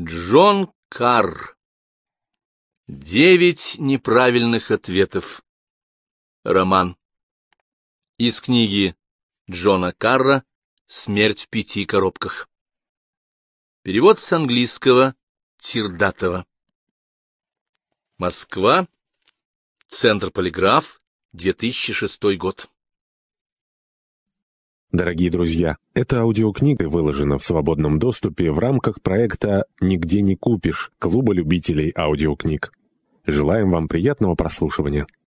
Джон Карр. 9 неправильных ответов. Роман. Из книги Джона Карра «Смерть в 5 коробках». Перевод с английского Тирдатова. Москва. Центр Полиграф. 2006 год. Дорогие друзья, эта аудиокнига выложена в свободном доступе в рамках проекта «Нигде не купишь» Клуба любителей аудиокниг. Желаем вам приятного прослушивания.